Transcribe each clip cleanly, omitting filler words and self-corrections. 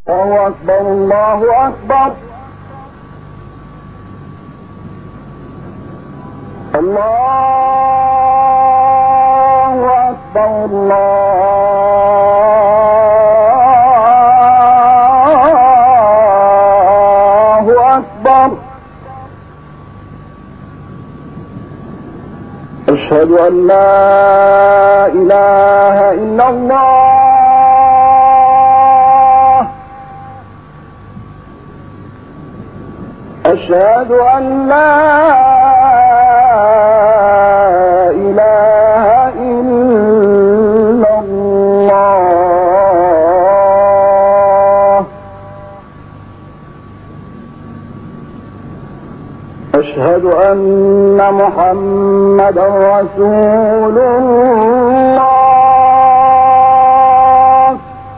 الله أكبر الله أكبر الله أكبر الله أكبر أشهد أن لا إله إلا الله أشهد أن لا إله إلا الله أشهد أن محمدا رسول الله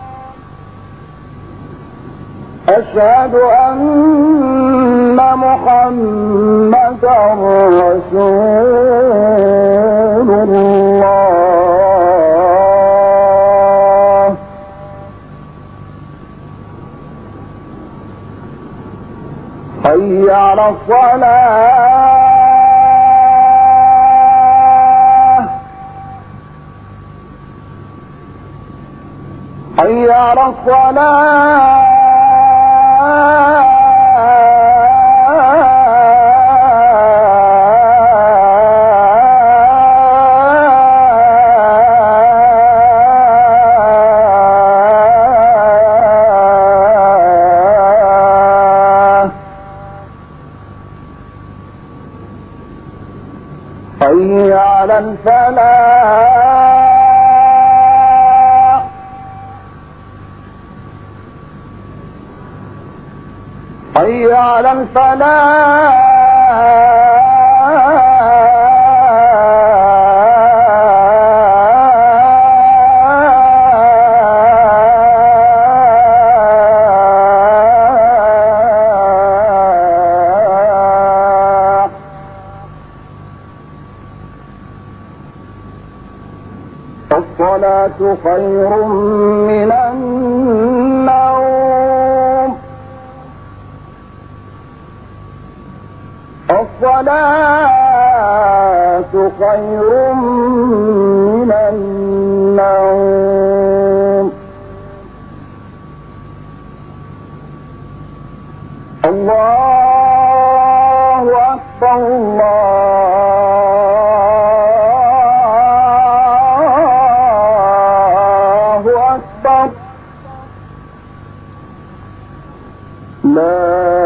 أشهد أن محمدا رسول الله حي على الصلاة حي على الصلاة حي على الفلاح حي على الفلاح الصلاة خير من النوم الصلاة خير من النوم الله أكبر الله أكبر لا